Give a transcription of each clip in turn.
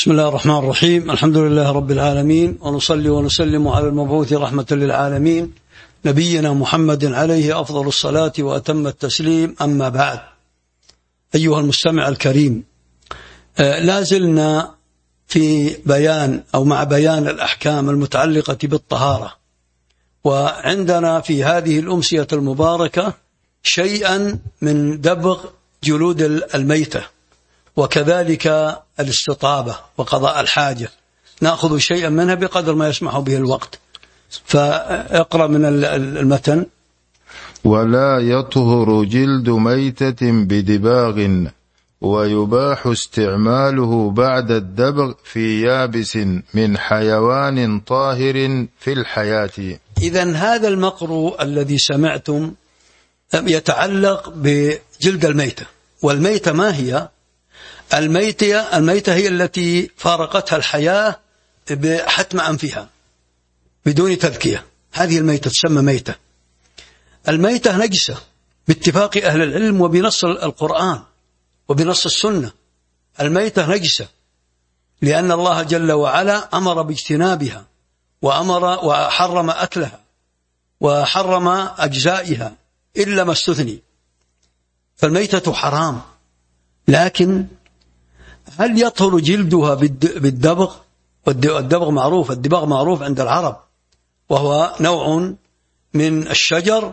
بسم الله الرحمن الرحيم. الحمد لله رب العالمين، ونصلي ونسلم على المبعوث رحمة للعالمين نبينا محمد عليه أفضل الصلاة وأتم التسليم. أما بعد، أيها المستمع الكريم، لا زلنا في بيان أو مع بيان الأحكام المتعلقة بالطهارة، وعندنا في هذه الأمسية المباركة شيئا من دبغ جلود الميتة، وكذلك الاستطابة وقضاء الحاجة. نأخذ شيئا منها بقدر ما يسمح به الوقت. فاقرأ من المتن. ولا يطهر جلد ميتة بدباغ، ويباح استعماله بعد الدبغ في يابس من حيوان طاهر في الحياة. إذن هذا المقروء الذي سمعتم يتعلق بجلد الميتة. والميتة ما هي؟ الميتة هي التي فارقتها الحياة بحتم أنفها بدون تذكية. هذه الميتة تسمى ميتة. الميتة نجسة باتفاق أهل العلم وبنص القرآن وبنص السنة. الميتة نجسة لأن الله جل وعلا أمر باجتنابها، وحرم أكلها، وحرم أجزائها إلا ما استثني. فالميتة حرام. لكن هل يطهر جلدها بالدبغ؟ والدبغ معروف، الدباغ معروف عند العرب، وهو نوع من الشجر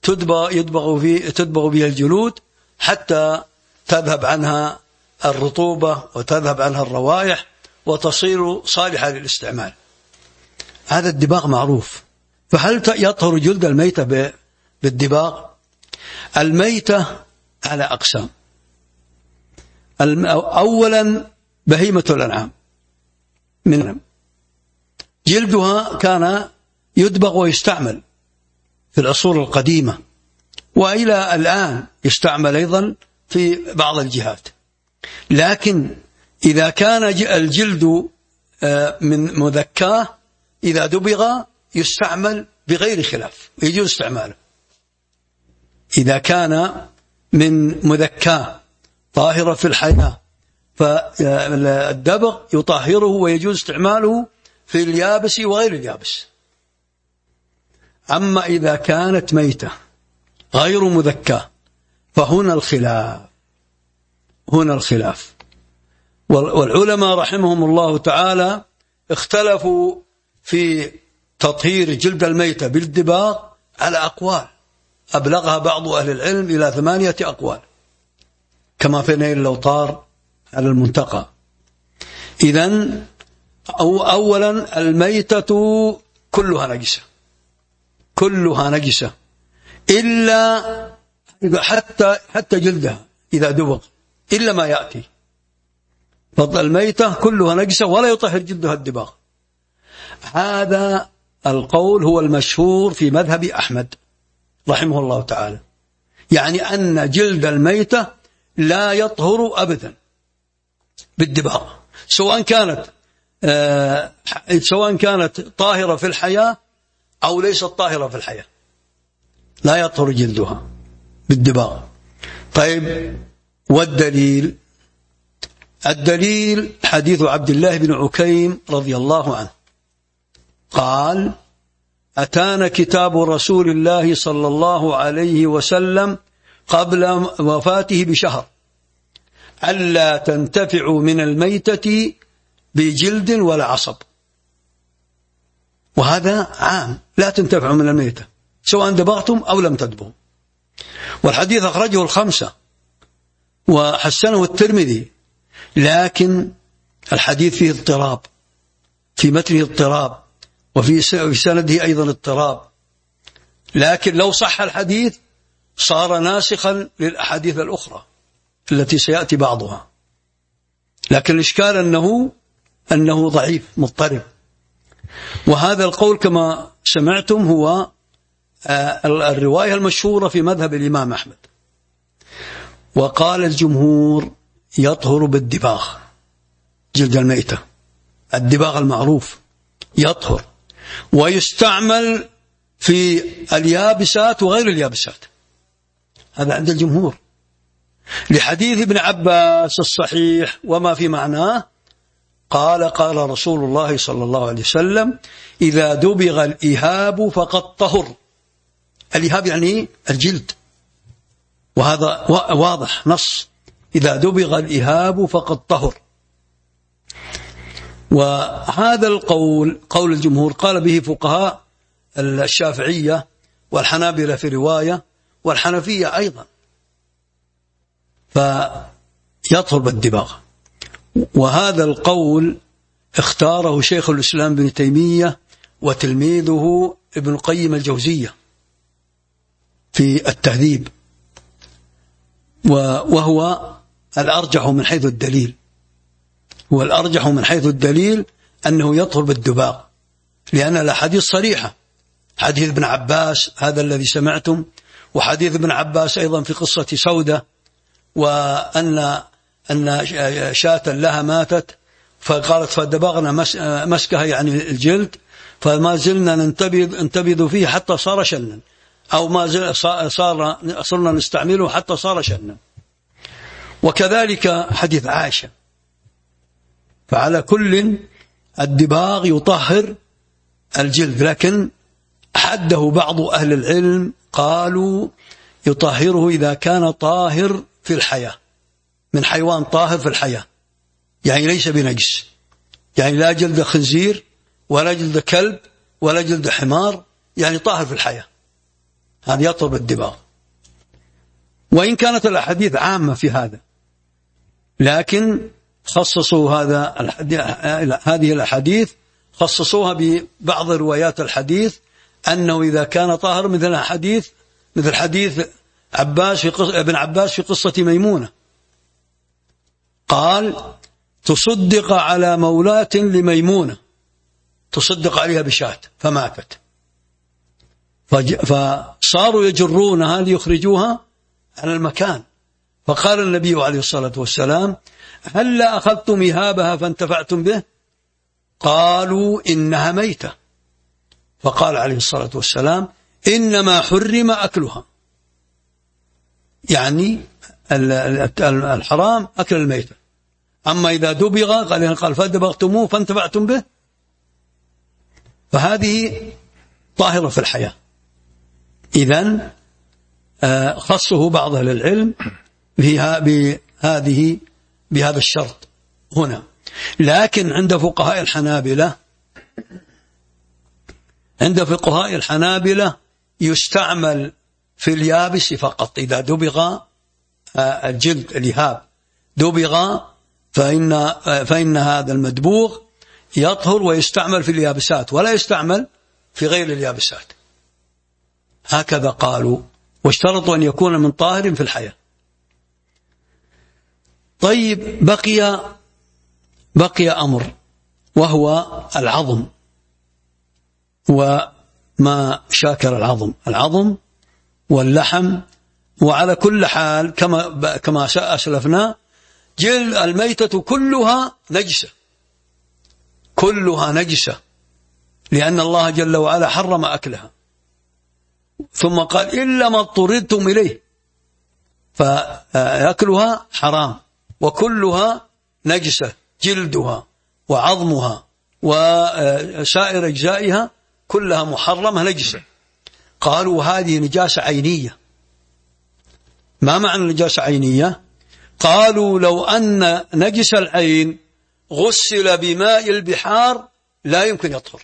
تدبغ به الجلود حتى تذهب عنها الرطوبة وتذهب عنها الروائح وتصير صالحة للاستعمال. هذا الدباغ معروف. فهل يطهر جلد الميتة بالدباغ؟ الميتة على أقسام. أولا بهيمة الأنعام، من جلدها كان يدبغ ويستعمل في العصور القديمة، وإلى الآن يستعمل أيضا في بعض الجهات. لكن إذا كان الجلد من مذكاه إذا دبغ يستعمل بغير خلاف، يجوز استعماله. إذا كان من مذكاه طاهرة في الحياة فالدبغ يطهره ويجوز استعماله في اليابس وغير اليابس. أما إذا كانت ميتة غير مذكاة فهنا الخلاف. والعلماء رحمهم الله تعالى اختلفوا في تطهير جلد الميتة بالدباغ على أقوال أبلغها بعض أهل العلم إلى 8 أقوال، كما في نيل الأوطار على المنتقى. إذن أولا الميتة كلها نجسة إلا حتى جلدها إذا دبغ، إلا ما يأتي. فالميتة كلها نجسة ولا يطهر جلدها الدباغ. هذا القول هو المشهور في مذهب أحمد رحمه الله تعالى، يعني أن جلد الميتة لا يطهر أبدا بالدباغ، سواء كانت طاهرة في الحياة أو ليست طاهرة في الحياة، لا يطهر جلدها بالدباغ. طيب، والدليل؟ الدليل حديث عبد الله بن عكيم رضي الله عنه قال: أتانا كتاب رسول الله صلى الله عليه وسلم قبل وفاته بشهر ألا تنتفعوا من الميتة بجلد ولا عصب. وهذا عام، لا تنتفعوا من الميتة سواء دبغتم أو لم تدبغوا. والحديث أخرجه 5 وحسنه الترمذي، لكن الحديث فيه اضطراب، في متنه اضطراب، وفي سنده أيضا اضطراب. لكن لو صح الحديث صار ناسخا للأحاديث الأخرى التي سيأتي بعضها. لكن الإشكال أنه ضعيف مضطرب. وهذا القول كما سمعتم هو الرواية المشهورة في مذهب الإمام أحمد. وقال الجمهور يطهر بالدباغ، جلد الميتة الدباغ المعروف يطهر، ويستعمل في اليابسات وغير اليابسات. هذا عند الجمهور، لحديث ابن عباس الصحيح وما في معناه قال رسول الله صلى الله عليه وسلم: إذا دبغ الإهاب فقد طهر. الإهاب يعني الجلد، وهذا واضح نص: إذا دبغ الإهاب فقد طهر. وهذا القول قول الجمهور، قال به فقهاء الشافعية والحنابلة في رواية، والحنفية أيضا، فيطهر بالدباغ. وهذا القول اختاره شيخ الإسلام ابن تيمية وتلميذه ابن القيم الجوزية في التهذيب، وهو الأرجح من حيث الدليل، والأرجح من حيث الدليل أنه يطهر بالدباغ، لأن الأحاديث صريحة. حديث ابن عباس هذا الذي سمعتم، وحديث ابن عباس أيضا في قصة سودة، وأن شاة لها ماتت فقالت فدبغنا مسكها يعني الجلد، فما زلنا ننتبذ فيه حتى صار شنا، أو ما صرنا نستعمله حتى صار شنا. وكذلك حديث عائشة. فعلى كل الدباغ يطهر الجلد، لكن حده بعض أهل العلم قالوا يطهره إذا كان طاهر في الحياة، من حيوان طاهر في الحياة، يعني ليس بنجس، يعني لا جلد خنزير ولا جلد كلب ولا جلد حمار، يعني طاهر في الحياة، هذا يطهر بالدباغ. وإن كانت الأحاديث عامة في هذا، لكن خصصوا هذه الأحاديث خصصوها ببعض روايات الحديث أنه إذا كان طاهر، مثل حديث ابن عباس في قصة ميمونة، قال: تصدق على مولاة لميمونة، تصدق عليها بشاة فماتت، فصاروا يجرونها ليخرجوها عن المكان، فقال النبي عليه الصلاة والسلام: هل أخذتم إهابها فانتفعتم به؟ قالوا: إنها ميتة. فقال عليه الصلاة والسلام: إنما حرم أكلها، يعني الحرام أكل الميتة، أما إذا دبغ قال فدبغتموه فانتفعتم به، فهذه طاهرة في الحياة. إذن خصه بعض أهل العلم بهذا الشرط هنا. لكن عند فقهاء الحنابلة يستعمل في اليابس فقط. إذا دبغ الجلد الإهاب دبغ فإن هذا المدبوغ يطهر ويستعمل في اليابسات، ولا يستعمل في غير اليابسات. هكذا قالوا، واشترطوا أن يكون من طاهر في الحياة. طيب، بقي أمر، وهو العظم وما شاكل العظم واللحم. وعلى كل حال كما أسلفنا، جلد الميتة كلها نجسة، لأن الله جل وعلا حرم أكلها، ثم قال: إلا ما اضطررتم إليه، فأكلها حرام، وكلها نجسة، جلدها وعظمها وسائر أجزائها كلها محرمة نجسة. قالوا: هذه نجاسة عينية. ما معنى نجاسة عينية؟ قالوا: لو أن نجس العين غسل بماء البحار لا يمكن يطهر،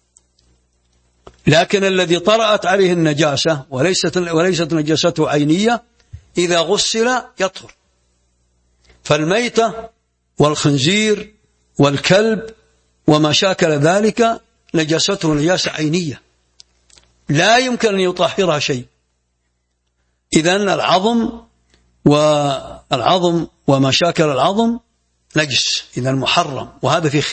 لكن الذي طرأت عليه النجاسة وليست نجاسته عينية، إذا غسل يطهر. فالميتة والخنزير والكلب وما شاكل ذلك نجاسته نجاسة عينية، لا يمكن أن يطهرها شيء. إذن العظم وما شاكل العظم نجس، إذن محرم. وهذا فيه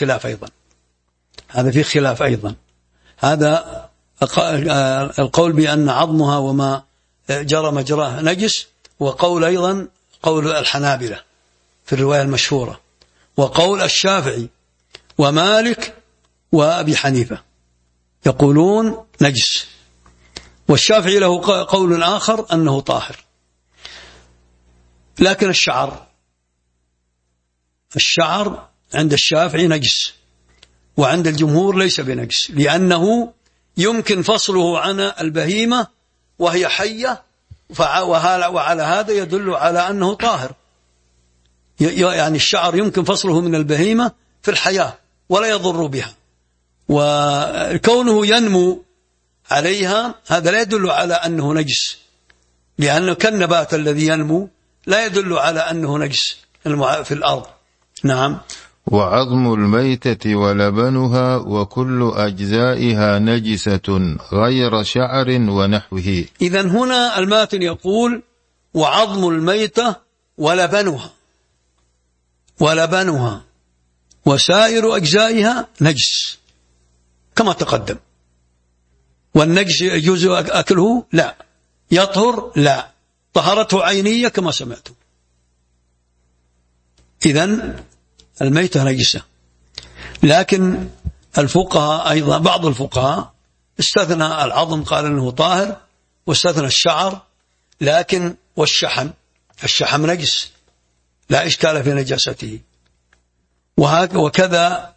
خلاف أيضا. هذا القول بأن عظمها وما جرى مجراه نجس، وقول أيضا قول الحنابلة في الرواية المشهورة، وقول الشافعي ومالك وأبي حنيفة يقولون نجس، والشافعي له قول آخر أنه طاهر. لكن الشعر عند الشافعي نجس، وعند الجمهور ليس بنجس، لأنه يمكن فصله عن البهيمة وهي حية، وعلى هذا يدل على أنه طاهر. يعني الشعر يمكن فصله من البهيمة في الحياة ولا يضر بها، وكونه ينمو عليها هذا لا يدل على أنه نجس، لأنه كالنبات الذي ينمو لا يدل على أنه نجس في الأرض. نعم. وعظم الميتة ولبنها وكل أجزائها نجسة غير شعر ونحوه. إذن هنا الماتن يقول وعظم الميتة ولبنها وسائر أجزائها نجس كما تقدم. والنجس يجوز أكله؟ لا. يطهر؟ لا. طهرته عينية كما سمعتم. إذن الميتة نجسة، لكن الفقهاء أيضا بعض الفقهاء استثنى العظم، قال أنه طاهر، واستثنى الشعر، لكن الشحم نجس لا إشكال في نجاسته، وكذا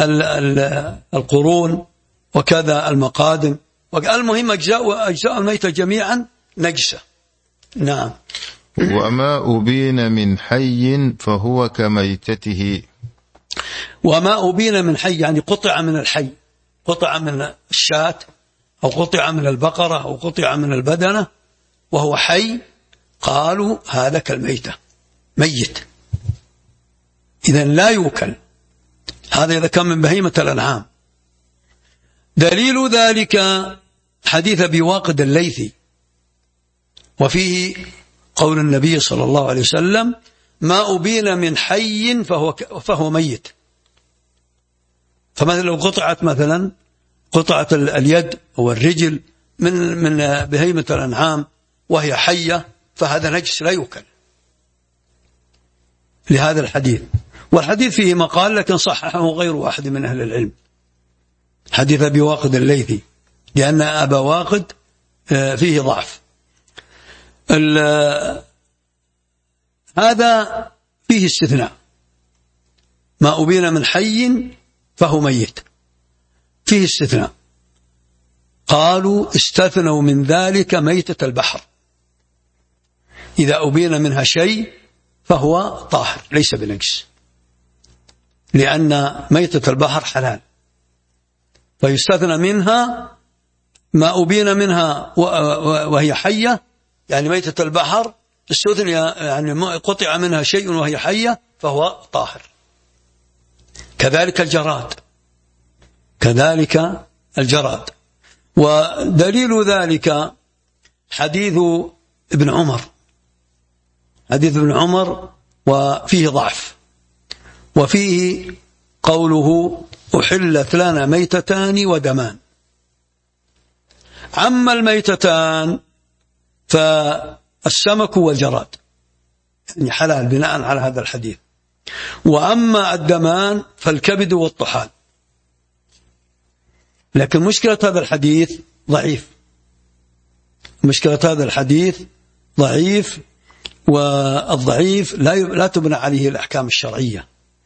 القرون وكذا المقادم، المهم أجزاء الميتة جميعا نجسة. نعم. وما أبين من حي فهو كميتته. وما أبين من حي يعني قطع من الحي، قطع من الشاة أو قطع من البقرة أو قطع من البدنة وهو حي، قالوا هذا كالميتة، ميت، إذن لا يوكل. هذا إذا كان من بهيمة الأنعام. دليل ذلك حديث أبي واقد الليثي، وفيه قول النبي صلى الله عليه وسلم ما أبين من حي فهو ميت. فمثلا لو قطعت اليد أو الرجل من بهيمة الأنعام وهي حية فهذا نجس لا يوكل لهذا الحديث. والحديث فيه مقال لكن صححه غير واحد من أهل العلم، حديث أبي واقد الليثي، لأن أبا واقد فيه ضعف. هذا فيه استثناء، ما أبين من حي فهو ميت، فيه استثناء، قالوا استثنوا من ذلك ميتة البحر، إذا أبين منها شيء فهو طاهر ليس بنجس، لأن ميتة البحر حلال، فيستثنى منها ما أبين منها وهي حية، يعني ميتة البحر استثنى، يعني قطع منها شيء وهي حية فهو طاهر. كذلك الجراد. ودليل ذلك حديث ابن عمر وفيه ضعف، وفيه قوله أحلت لنا ميتتان ودمان. عما الميتتان فالسمك والجراد يعني حلال بناء على هذا الحديث، وأما الدمان فالكبد والطحال. لكن مشكلة هذا الحديث ضعيف، والضعيف لا تبنى عليه الأحكام الشرعية،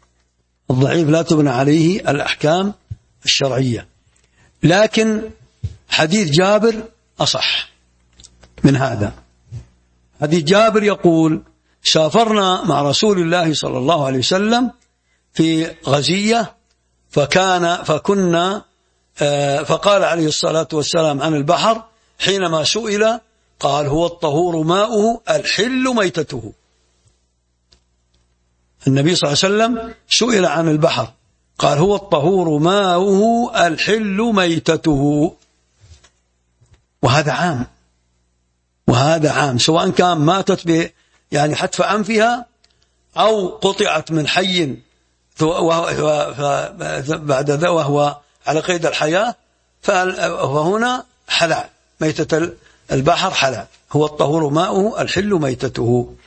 لكن حديث جابر أصح من هذا. حديث جابر يقول سافرنا مع رسول الله صلى الله عليه وسلم في غزية فقال عليه الصلاة والسلام عن البحر حينما سئل قال هو الطهور ماؤه الحل ميتته. النبي صلى الله عليه وسلم سئل عن البحر قال هو الطهور ماؤه الحل ميتته، وهذا عام سواء كان ماتت يعني حتف أنفها أو قطعت من حي بعد ذا وهو على قيد الحياة، فهنا حلال، ميتة البحر حلال، هو الطهور ماؤه الحل ميتته.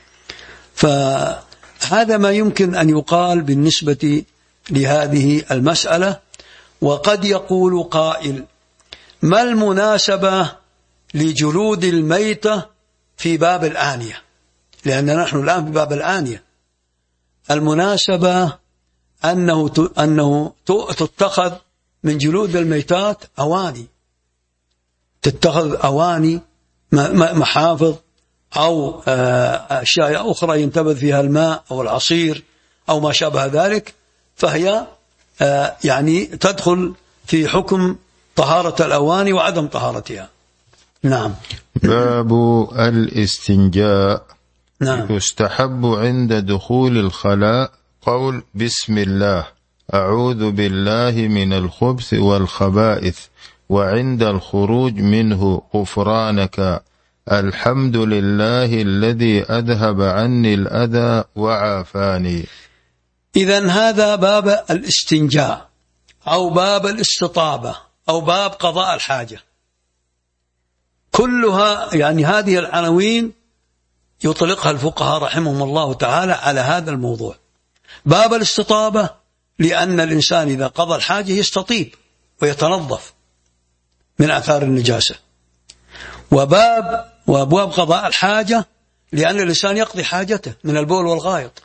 فهذا ما يمكن أن يقال بالنسبة لهذه المسألة. وقد يقول قائل ما المناسبة لجلود الميتة في باب الآنية، لأن نحن الآن في باب الآنية. المناسبة أنه تتخذ من جلود الميتات أواني، تتخذ أواني محافظ أو أشياء أخرى ينتبذ فيها الماء أو العصير أو ما شابه ذلك، فهي يعني تدخل في حكم طهارة الأواني وعدم طهارتها. نعم. باب الاستنجاء. نعم. يستحب عند دخول الخلاء قول بسم الله أعوذ بالله من الخبث والخبائث، وعند الخروج منه غفرانك الحمد لله الذي أذهب عني الأذى وعافاني. إذن هذا باب الاستنجاء أو باب الاستطابة أو باب قضاء الحاجة، كلها يعني هذه العناوين يطلقها الفقهاء رحمهم الله تعالى على هذا الموضوع. باب الاستطابة لأن الإنسان إذا قضى الحاجة يستطيب ويتنظف من آثار النجاسة، وأبواب قضاء الحاجة لأن الإنسان يقضي حاجته من البول والغائط،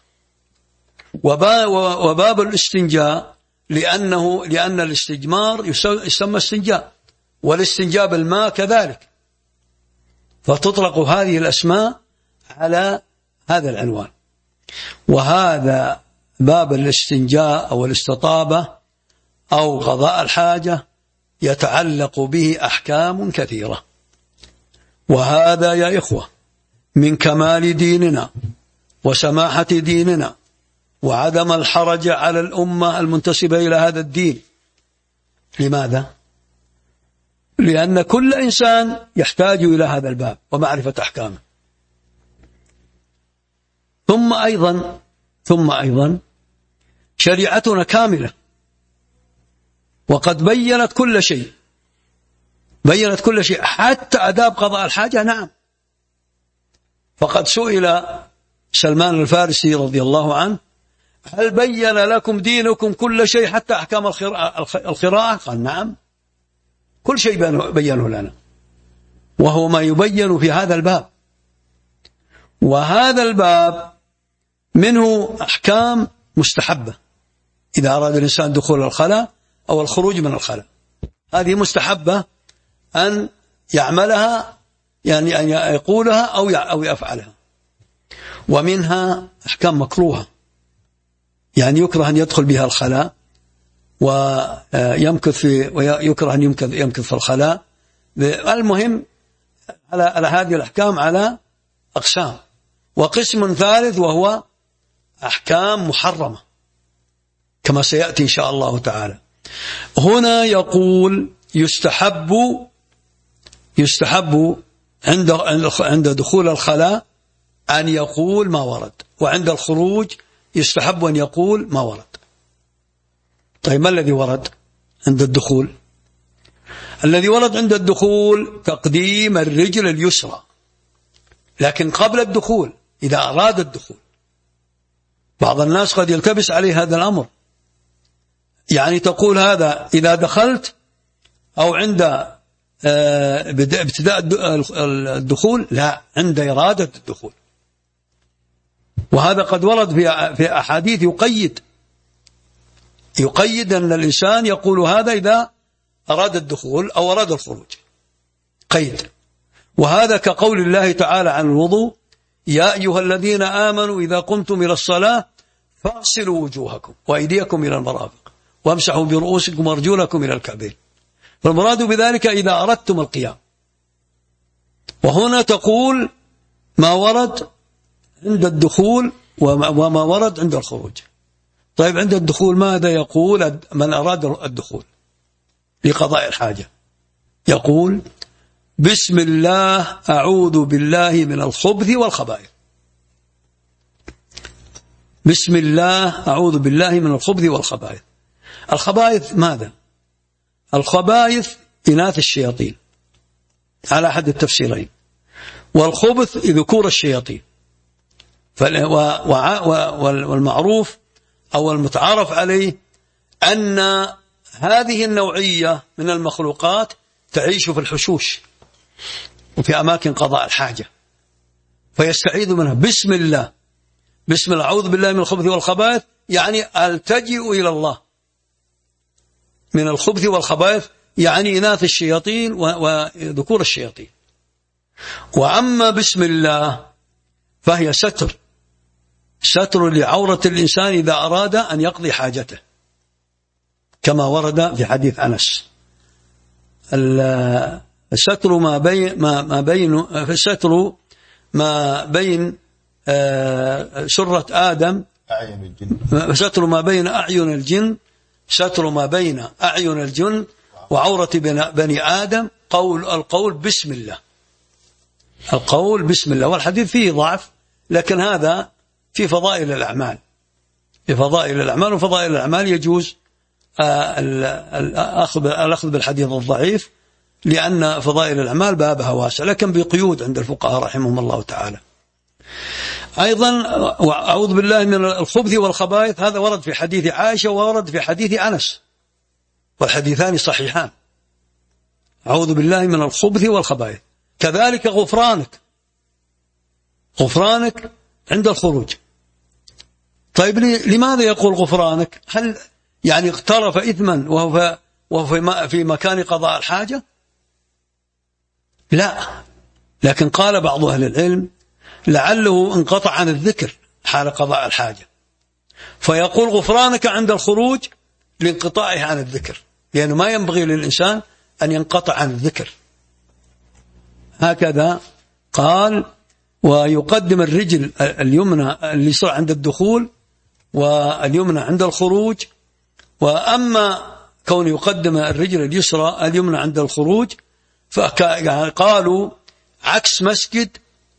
وباب الاستنجاء لأن الاستجمار يسمى استنجاء، والاستنجاء بالماء كذلك، فتطلق هذه الأسماء على هذا العنوان. وهذا باب الاستنجاء أو الاستطابة أو قضاء الحاجة يتعلق به أحكام كثيرة، وهذا يا إخوة من كمال ديننا وسماحة ديننا وعدم الحرج على الأمة المنتسبة إلى هذا الدين. لماذا؟ لأن كل إنسان يحتاج إلى هذا الباب ومعرفة أحكامه. ثم أيضا شريعتنا كاملة، وقد بينت كل شيء حتى آداب قضاء الحاجة. نعم، فقد سئل سلمان الفارسي رضي الله عنه هل بين لكم دينكم كل شيء حتى أحكام القراءة؟ قال نعم، كل شيء بينه لنا، وهو ما يبين في هذا الباب. وهذا الباب منه أحكام مستحبة إذا أراد الإنسان دخول الخلاء أو الخروج من الخلاء، هذه مستحبة أن يعملها، يعني أن يقولها أو يفعلها. ومنها أحكام مكروهة، يعني يكره أن يدخل بها الخلاء ويكره أن يمكث في الخلاء. المهم على هذه الأحكام على أقسام. وقسم ثالث وهو أحكام محرمة كما سيأتي إن شاء الله تعالى. هنا يقول يستحب عند دخول الخلاء أن يقول ما ورد، وعند الخروج يستحب أن يقول ما ورد. طيب ما الذي ورد عند الدخول؟ الذي ورد عند الدخول تقديم الرجل اليسرى، لكن قبل الدخول إذا أراد الدخول. بعض الناس قد يلتبس عليه هذا الأمر، يعني تقول هذا إذا دخلت أو عند ابتداء الدخول، لا، عند إرادة الدخول. وهذا قد ورد في أحاديث يقيد أن الإنسان يقول هذا إذا أراد الدخول أو أراد الخروج، قيد. وهذا كقول الله تعالى عن الوضوء يا أيها الذين آمنوا إذا قمتم إلى الصلاة فاغسلوا وجوهكم وأيديكم إلى المرافق وامسحوا برؤوسكم وارجلكم إلى الكعبين. فالمراد بذلك إذا أردتم القيام. وهنا تقول ما ورد عند الدخول وما ورد عند الخروج. طيب عند الدخول ماذا يقول من أراد الدخول لقضاء الحاجة؟ يقول بسم الله أعوذ بالله من الخبث والخبائث. بسم الله أعوذ بالله من الخبث والخبائث. الخبائث ماذا؟ الخبائث إناث الشياطين على أحد التفسيرين، والخبث ذكور الشياطين. والمعروف أو المتعارف عليه أن هذه النوعية من المخلوقات تعيش في الحشوش وفي أماكن قضاء الحاجة، فيستعيذ منها بسم الله أعوذ بالله من الخبث والخبائث يعني ألتجئ إلى الله، من الخبث والخبائث يعني إناث الشياطين وذكور الشياطين. وأما بسم الله فهي ستر لعورة الإنسان إذا أراد أن يقضي حاجته، كما ورد في حديث أنس. ستر ما بين سرة آدم، ستر ما بين أعين الجن، ستر ما بين أعين الجن وعورة بني آدم القول بسم الله، القول بسم الله. والحديث فيه ضعف، لكن هذا في فضائل الأعمال، وفضائل الأعمال يجوز الأخذ بالحديث الضعيف، لأن فضائل الأعمال بابها واسع، لكن بقيود عند الفقهاء رحمهم الله تعالى. أيضا أعوذ بالله من الخبث والخبائث، هذا ورد في حديث عائشة وورد في حديث أنس، والحديثان صحيحان. أعوذ بالله من الخبث والخبائث. كذلك غفرانك عند الخروج. طيب لماذا يقول غفرانك؟ هل يعني اقترف إثما وهو في مكان قضاء الحاجة؟ لا، لكن قال بعض أهل العلم لعله انقطع عن الذكر حال قضاء الحاجة، فيقول غفرانك عند الخروج لانقطاعه عن الذكر، لأنه ما ينبغي للإنسان أن ينقطع عن الذكر. هكذا قال. ويقدم الرجل اليسرى عند الدخول واليمنى عند الخروج. وأما كون يقدم الرجل اليمنى عند الخروج فقالوا عكس مسجد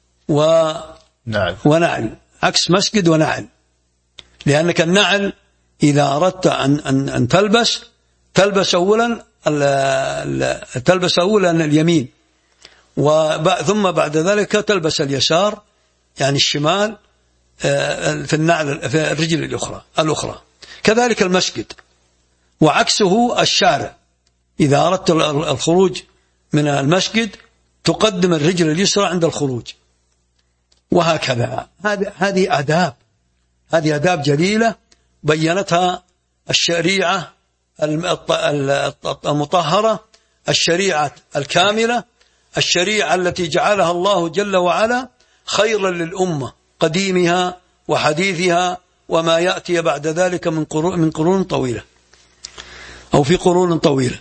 ونعل، عكس مسجد ونعل، لأنك النعل إذا أردت أن تلبس أولا اليمين، ثم بعد ذلك تلبس اليسار يعني الشمال في النعل في الرجل الأخرى. كذلك المسجد، وعكسه الشارع، إذا أردت الخروج من المسجد تقدم الرجل اليسرى عند الخروج، وهكذا. هذه آداب جليلة بيّنتها الشريعة المطهرة، الشريعة الكاملة، الشريعة التي جعلها الله جل وعلا خيرا للأمة، قديمها وحديثها وما يأتي بعد ذلك من قرون طويلة أو في قرون طويلة.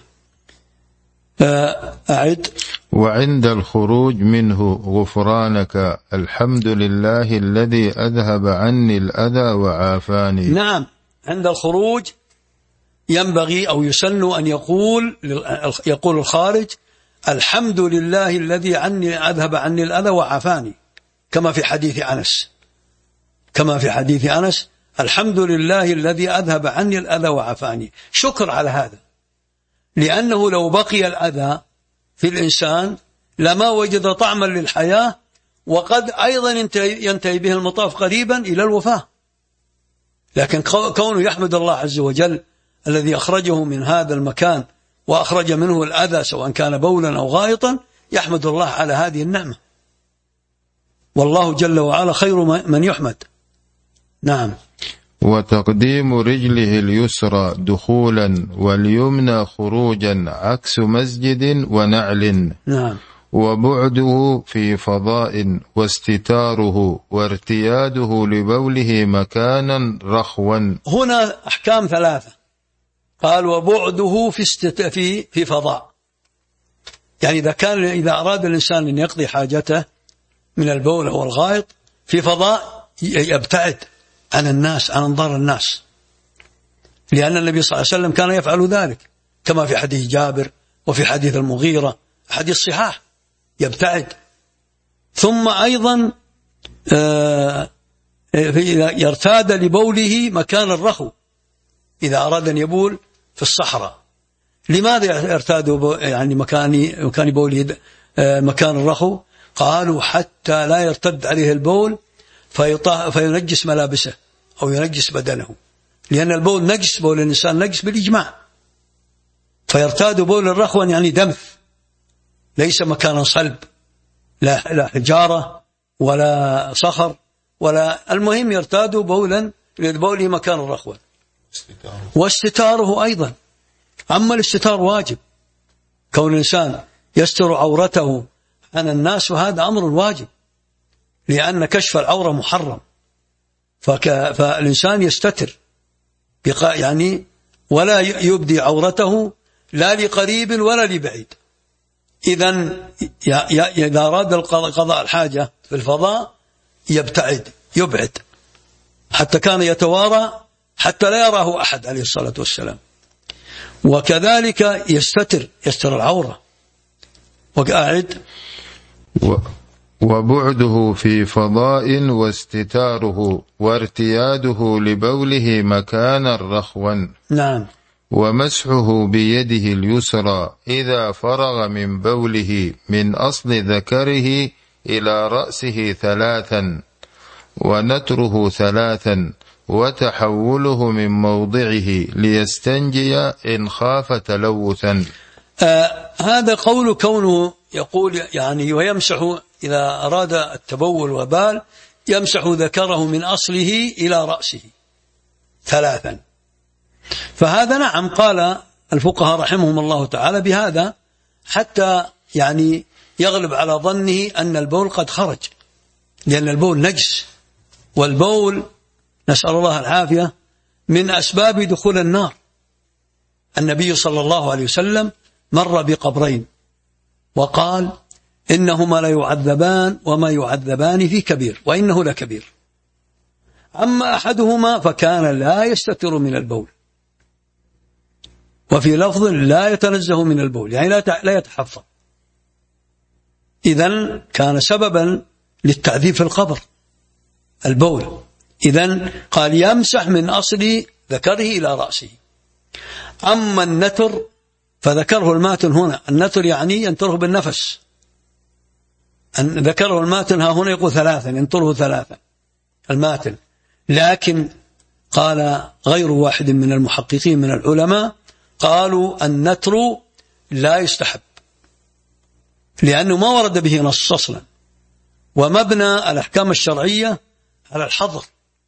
أعد. وعند الخروج منه غفرانك الحمد لله الذي أذهب عني الأذى وعافاني. نعم، عند الخروج ينبغي أو يسن أن يقول الخارج الحمد لله الذي أذهب عني الأذى وعافاني، كما في حديث أنس الحمد لله الذي أذهب عني الأذى وعافاني. شكر على هذا، لأنه لو بقي الأذى في الإنسان لما وجد طعما للحياة، وقد أيضا ينتهي به المطاف قريبا إلى الوفاة. لكن كونه يحمد الله عز وجل الذي أخرجه من هذا المكان وأخرج منه الأذى سواء كان بولا أو غائطا، يحمد الله على هذه النعمة، والله جل وعلا خير من يحمد. نعم. وتقديم رجله اليسرى دخولا واليمنى خروجا عكس مسجد ونعل. نعم. وبعده في فضاء واستتاره وارتياده لبوله مكانا رخوا. هنا أحكام ثلاثة. قال وبعده في فضاء، يعني إذا أراد الإنسان أن يقضي حاجته من البول أو الغائط في فضاء يبتعد عن الناس، عن انظار الناس، لأن النبي صلى الله عليه وسلم كان يفعل ذلك، كما في حديث جابر وفي حديث المغيرة، حديث صحاح، يبتعد. ثم أيضا يرتاد لبوله مكان الرخو، إذا أراد أن يبول في الصحراء. لماذا يرتاد يعني مكان بوله مكان الرخو؟ قالوا حتى لا يرتد عليه البول فينجس ملابسه أو ينجس بدنه، لأن البول نجس، بول الإنسان نجس بالإجماع، فيرتاد بول الرخوة يعني دمث، ليس مكانا صلب، لا حجارة ولا صخر ولا، المهم يرتاد بولا لبوله مكان رخوا، واستتاره أيضا. أما الاستتار واجب، كون الإنسان يستر عورته عن الناس، وهذا أمر واجب، لأن كشف العورة محرم، فالإنسان يستتر يعني ولا يبدي عورته لا لقريب ولا لبعيد. إذا أراد قضاء الحاجة في الفضاء يبعد، حتى كان يتوارى حتى لا يراه أحد عليه الصلاة والسلام. وكذلك يستر العورة. وقاعد وبعده في فضاء واستتاره وارتياده لبوله مكانا رخوا. نعم. ومسحه بيده اليسرى إذا فرغ من بوله من أصل ذكره إلى رأسه 3، ونتره 3، وتحوله من موضعه ليستنجي إن خاف تلوثا. هذا قول كونه يقول يعني ويمسح إذا أراد التبول وبال يمسح ذكره من أصله إلى رأسه 3. فهذا نعم قال الفقهاء رحمهم الله تعالى بهذا، حتى يعني يغلب على ظنه أن البول قد خرج، لأن البول نجس، والبول نسأل الله العافية من أسباب دخول النار. النبي صلى الله عليه وسلم مر بقبرين وقال إنهما لا يعذبان وما يعذبان في كبير وإنه لكبير. أما أحدهما فكان لا يستتر من البول، وفي لفظ لا يتنزه من البول، يعني لا يتحفظ. إذن كان سببا للتعذيب في القبر البول. إذن قال يمسح من أصل ذكره إلى رأسه. أما النتر فذكره الماتن هنا، النتر يعني ينتره بالنفس، ذكره الماتن ها هنا يقول 3، ينتره 3 الماتن. لكن قال غير واحد من المحققين من العلماء قالوا النتر لا يستحب، لأنه ما ورد به نص أصلا، ومبنى الأحكام الشرعية على الحظر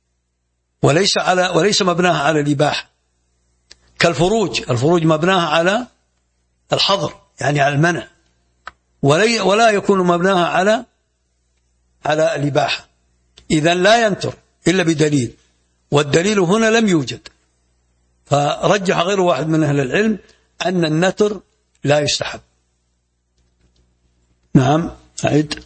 وليس مبناها على الإباحة، الفروج مبناها على الحظر يعني على المنع، ولا يكون مبناها على الإباحة. إذن لا ينتر إلا بدليل، والدليل هنا لم يوجد، فرجح غير واحد من أهل العلم أن النتر لا يستحب. نعم أعد.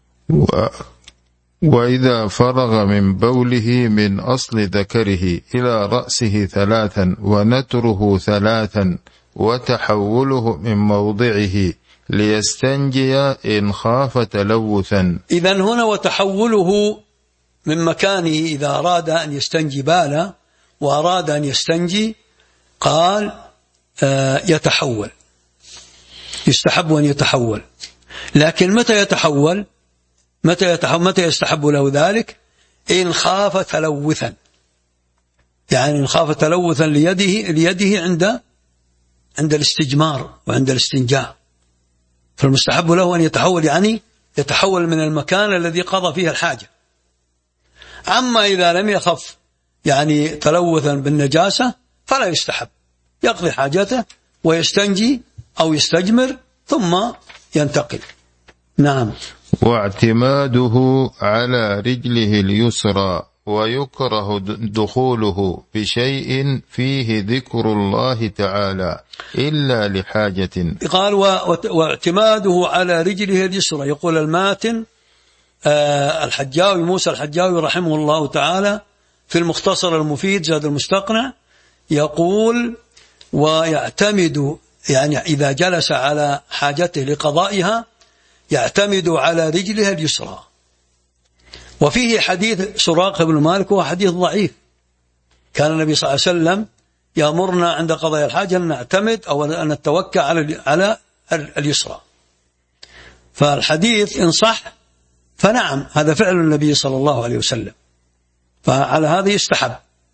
وإذا فرغ من بوله من أصل ذكره إلى رأسه 3، ونتره 3، وتحوله من موضعه ليستنجي إن خاف تلوثا. إذن هنا وتحوله من مكانه إذا أراد أن يستنجي بالا وأراد أن يستنجي قال يتحول، يستحب أن يتحول. لكن متى يتحول؟ متى يستحب له ذلك؟ إن خاف تلوثا، يعني إن خاف تلوثا ليده عند الاستجمار وعند الاستنجاء، فالمستحب له أن يتحول، يعني يتحول من المكان الذي قضى فيه الحاجة. أما إذا لم يخف يعني تلوثا بالنجاسة فلا يستحب، يقضي حاجته ويستنجي أو يستجمر ثم ينتقل. نعم. واعتماده على رجله اليسرى، ويكره دخوله بشيء فيه ذكر الله تعالى إلا لحاجة. قال واعتماده على رجله اليسرى. يقول الماتن الحجاوي موسى الحجاوي رحمه الله تعالى في المختصر المفيد زاد المستقنع يقول ويعتمد، يعني إذا جلس على حاجته لقضائها يعتمد على رجلها اليسرى. وفيه حديث سراقة بن مالك وهو حديث ضعيف، كان النبي صلى الله عليه وسلم يأمرنا عند قضاء الحاجة أن نعتمد أو أن نتوكى على اليسرى. فالحديث إن صح فنعم هذا فعل النبي صلى الله عليه وسلم، فعلى هذا يستحب.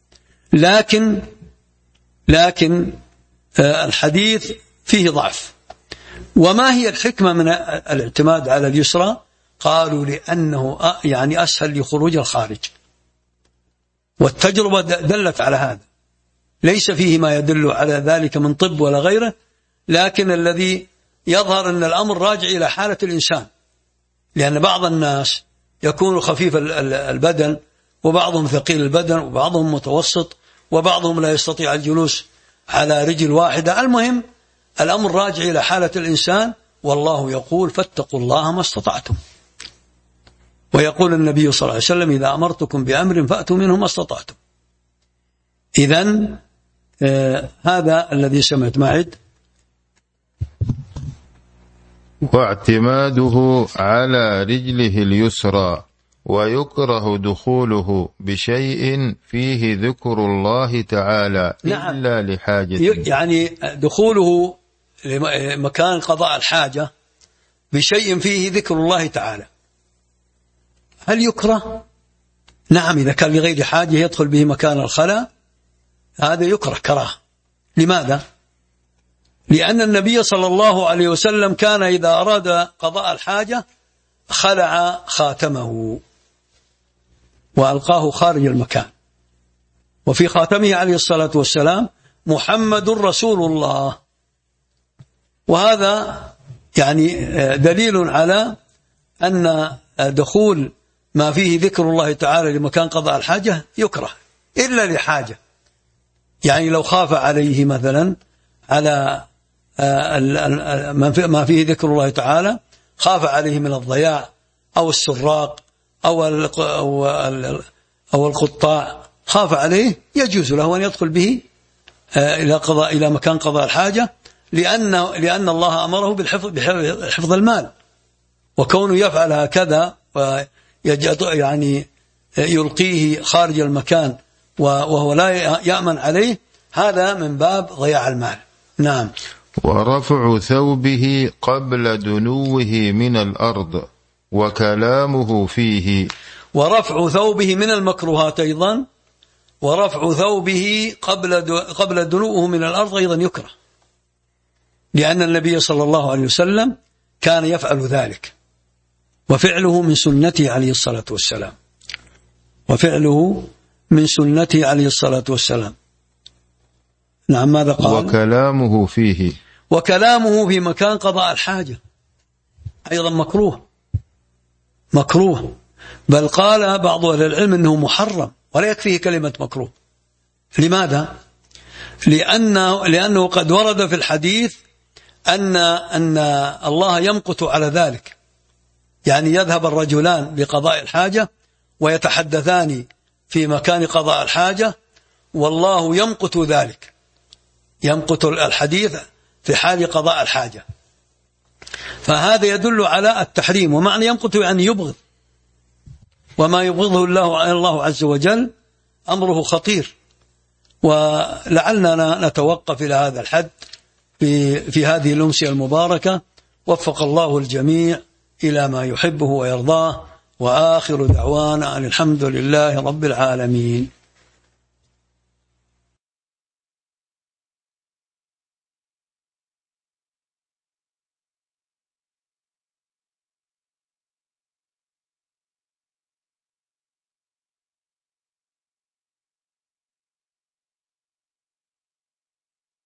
لكن الحديث فيه ضعف. وما هي الحكمة من الاعتماد على اليسرى؟ قالوا لأنه يعني أسهل لخروج الخارج، والتجربة دلت على هذا، ليس فيه ما يدل على ذلك من طب ولا غيره، لكن الذي يظهر أن الأمر راجع إلى حالة الإنسان، لأن بعض الناس يكون خفيف البدن، وبعضهم ثقيل البدن، وبعضهم متوسط، وبعضهم لا يستطيع الجلوس على رجل واحدة. المهم الأمر راجع إلى حالة الإنسان، والله يقول فاتقوا الله ما استطعتم. ويقول النبي صلى الله عليه وسلم إذا أمرتكم بأمر فأتوا منه ما استطعتم. إذن هذا الذي سمعت معد. واعتماده على رجله اليسرى ويكره دخوله بشيء فيه ذكر الله تعالى إلا لحاجة. يعني دخوله لمكان قضاء الحاجة بشيء فيه ذكر الله تعالى، هل يكره؟ نعم، إذا كان لغير حاجة يدخل به مكان الخلاء هذا يكره كراهة. لماذا؟ لأن النبي صلى الله عليه وسلم كان إذا أراد قضاء الحاجة خلع خاتمه وألقاه خارج المكان، وفي خاتمه عليه الصلاة والسلام محمد رسول الله. وهذا يعني دليل على أن دخول ما فيه ذكر الله تعالى لمكان قضاء الحاجة يكره إلا لحاجة. يعني لو خاف عليه مثلا على ما فيه ذكر الله تعالى، خاف عليه من الضياع أو السراق أو القطاع، خاف عليه، يجوز له أن يدخل به إلى مكان قضاء الحاجة، لأن الله أمره بحفظ المال، وكونه يفعل هكذا يعني يلقيه خارج المكان وهو لا يأمن عليه، هذا من باب ضياع المال. نعم. ورفع ثوبه قبل دنوه من الأرض وكلامه فيه. ورفع ثوبه من المكروهات أيضا، ورفع ثوبه قبل دنوه من الأرض أيضا يكره، لأن النبي صلى الله عليه وسلم كان يفعل ذلك، وفعله من سنته عليه الصلاة والسلام، وفعله من سنته عليه الصلاة والسلام. نعم. ماذا قال؟ وكلامه فيه. وكلامه في مكان قضاء الحاجة أيضا مكروه، بل قال بعض أهل العلم أنه محرم ولا يكفيه كلمة مكروه. لماذا؟ لأنه قد ورد في الحديث أن الله يمقت على ذلك، يعني يذهب الرجلان لقضاء الحاجة ويتحدثان في مكان قضاء الحاجة، والله يمقت ذلك، يمقت الحديث في حال قضاء الحاجة، فهذا يدل على التحريم. ومعنى يمقت يعني يبغض، وما يبغضه الله عز وجل أمره خطير. ولعلنا نتوقف إلى هذا الحد في هذه الأمسية المباركة، وفق الله الجميع إلى ما يحبه ويرضاه، وآخر دعوانا أن الحمد لله رب العالمين.